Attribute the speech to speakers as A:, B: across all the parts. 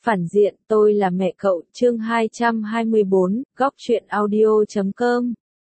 A: Phản diện, tôi là mẹ cậu, chương 224, góc truyện audio.com.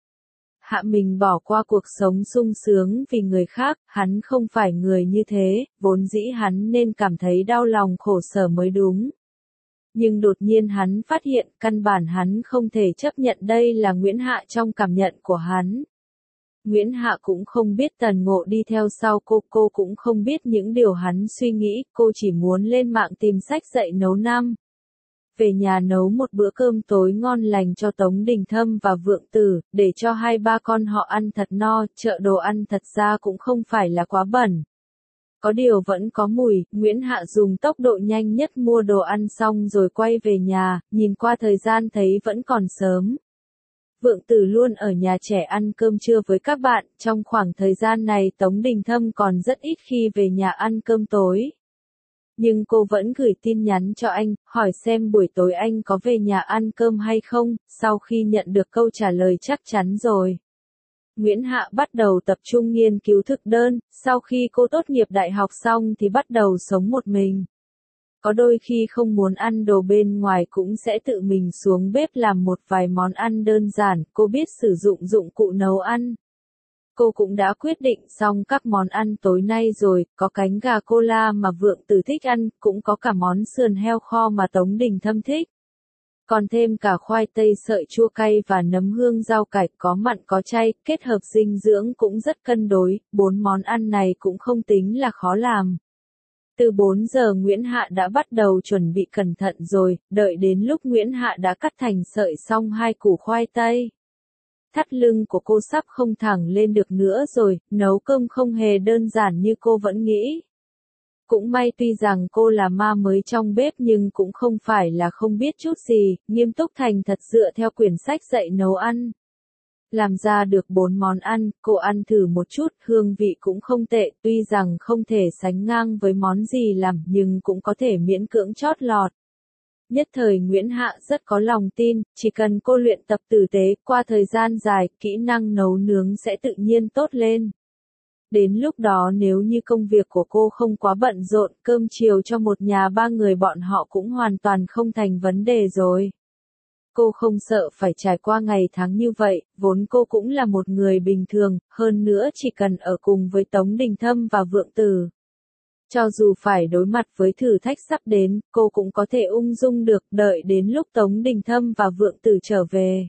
A: Hạ Mình bỏ qua cuộc sống sung sướng vì người khác, hắn không phải người như thế, vốn dĩ hắn nên cảm thấy đau lòng khổ sở mới đúng. Nhưng đột nhiên hắn phát hiện, căn bản hắn không thể chấp nhận đây là Nguyễn Hạ trong cảm nhận của hắn. Nguyễn Hạ cũng không biết Tần Ngộ đi theo sau cô cũng không biết những điều hắn suy nghĩ, cô chỉ muốn lên mạng tìm sách dạy nấu năm. Về nhà nấu một bữa cơm tối ngon lành cho Tống Đình Thâm và Vượng Tử, để cho hai ba con họ ăn thật no, chợ đồ ăn thật ra cũng không phải là quá bẩn. Có điều vẫn có mùi, Nguyễn Hạ dùng tốc độ nhanh nhất mua đồ ăn xong rồi quay về nhà, nhìn qua thời gian thấy vẫn còn sớm. Vượng Tử luôn ở nhà trẻ ăn cơm trưa với các bạn, trong khoảng thời gian này Tống Đình Thâm còn rất ít khi về nhà ăn cơm tối. Nhưng cô vẫn gửi tin nhắn cho anh, hỏi xem buổi tối anh có về nhà ăn cơm hay không, sau khi nhận được câu trả lời chắc chắn rồi. Nguyễn Hạ bắt đầu tập trung nghiên cứu thực đơn, sau khi cô tốt nghiệp đại học xong thì bắt đầu sống một mình. Có đôi khi không muốn ăn đồ bên ngoài cũng sẽ tự mình xuống bếp làm một vài món ăn đơn giản, cô biết sử dụng dụng cụ nấu ăn. Cô cũng đã quyết định xong các món ăn tối nay rồi, có cánh gà cola mà Vượng Tử thích ăn, cũng có cả món sườn heo kho mà Tống Đình Thâm thích. Còn thêm cả khoai tây sợi chua cay và nấm hương rau cải có mặn có chay, kết hợp dinh dưỡng cũng rất cân đối, 4 món ăn này cũng không tính là khó làm. Từ 4 giờ Nguyễn Hạ đã bắt đầu chuẩn bị cẩn thận rồi, đợi đến lúc Nguyễn Hạ đã cắt thành sợi xong 2 củ khoai tây. Thắt lưng của cô sắp không thẳng lên được nữa rồi, nấu cơm không hề đơn giản như cô vẫn nghĩ. Cũng may tuy rằng cô là ma mới trong bếp nhưng cũng không phải là không biết chút gì, nghiêm túc thành thật dựa theo quyển sách dạy nấu ăn. Làm ra được 4 món ăn, cô ăn thử một chút, hương vị cũng không tệ, tuy rằng không thể sánh ngang với món gì làm nhưng cũng có thể miễn cưỡng chót lọt. Nhất thời Nguyễn Hạ rất có lòng tin, chỉ cần cô luyện tập tử tế, qua thời gian dài, kỹ năng nấu nướng sẽ tự nhiên tốt lên. Đến lúc đó nếu như công việc của cô không quá bận rộn, cơm chiều cho một nhà 3 người bọn họ cũng hoàn toàn không thành vấn đề rồi. Cô không sợ phải trải qua ngày tháng như vậy, vốn cô cũng là một người bình thường, hơn nữa chỉ cần ở cùng với Tống Đình Thâm và Vượng Tử. Cho dù phải đối mặt với thử thách sắp đến, cô cũng có thể ung dung được, đợi đến lúc Tống Đình Thâm và Vượng Tử trở về.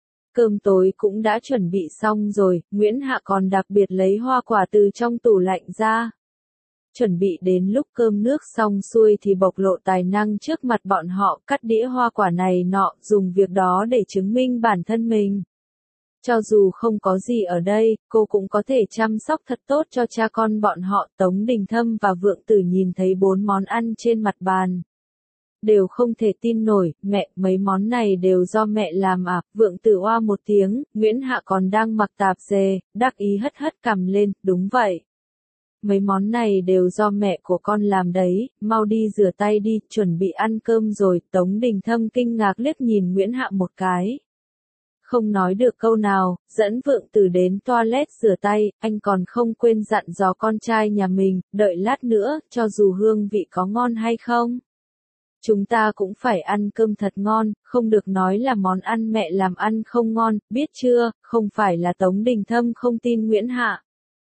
A: Cơm tối cũng đã chuẩn bị xong rồi, Nguyễn Hạ còn đặc biệt lấy hoa quả từ trong tủ lạnh ra. Chuẩn bị đến lúc cơm nước xong xuôi thì bộc lộ tài năng trước mặt bọn họ, cắt đĩa hoa quả này nọ, dùng việc đó để chứng minh bản thân mình. Cho dù không có gì ở đây, cô cũng có thể chăm sóc thật tốt cho cha con bọn họ. Tống Đình Thâm và Vượng Tử nhìn thấy 4 món ăn trên mặt bàn. Đều không thể tin nổi, mẹ, mấy món này đều do mẹ làm à? Vượng Tử oa một tiếng, Nguyễn Hạ còn đang mặc tạp dề, đắc ý hất hất cằm lên, đúng vậy. Mấy món này đều do mẹ của con làm đấy, mau đi rửa tay đi, chuẩn bị ăn cơm rồi. Tống Đình Thâm kinh ngạc liếc nhìn Nguyễn Hạ một cái. Không nói được câu nào, dẫn Vượng Tử đến toilet rửa tay, anh còn không quên dặn dò con trai nhà mình, đợi lát nữa, cho dù hương vị có ngon hay không. Chúng ta cũng phải ăn cơm thật ngon, không được nói là món ăn mẹ làm ăn không ngon, biết chưa, không phải là Tống Đình Thâm không tin Nguyễn Hạ.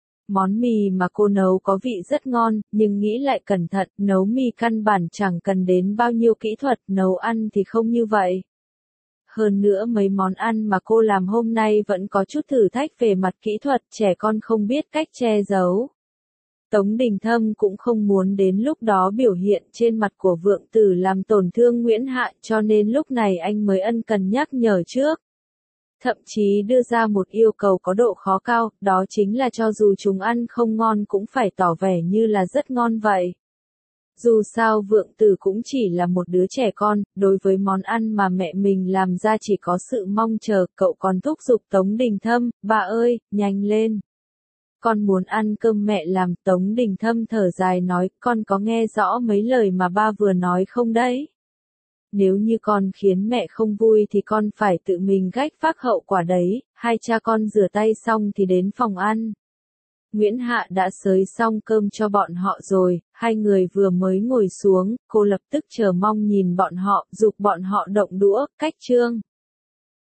A: Món mì mà cô nấu có vị rất ngon, nhưng nghĩ lại cẩn thận, nấu mì căn bản chẳng cần đến bao nhiêu kỹ thuật, nấu ăn thì không như vậy. Hơn nữa mấy món ăn mà cô làm hôm nay vẫn có chút thử thách về mặt kỹ thuật, trẻ con không biết cách che giấu. Tống Đình Thâm cũng không muốn đến lúc đó biểu hiện trên mặt của Vượng Tử làm tổn thương Nguyễn Hạ, cho nên lúc này anh mới ân cần nhắc nhở trước. Thậm chí đưa ra một yêu cầu có độ khó cao, đó chính là cho dù chúng ăn không ngon cũng phải tỏ vẻ như là rất ngon vậy. Dù sao Vượng Tử cũng chỉ là một đứa trẻ con, đối với món ăn mà mẹ mình làm ra chỉ có sự mong chờ, cậu còn thúc giục Tống Đình Thâm, bà ơi, nhanh lên. Con muốn ăn cơm mẹ làm. Tống Đình Thâm thở dài nói, con có nghe rõ mấy lời mà ba vừa nói không đấy? Nếu như con khiến mẹ không vui thì con phải tự mình gánh vác hậu quả đấy. Hai cha con rửa tay xong thì đến phòng ăn. Nguyễn Hạ đã xới xong cơm cho bọn họ rồi, hai người vừa mới ngồi xuống, cô lập tức chờ mong nhìn bọn họ, giục bọn họ động đũa, cách Trương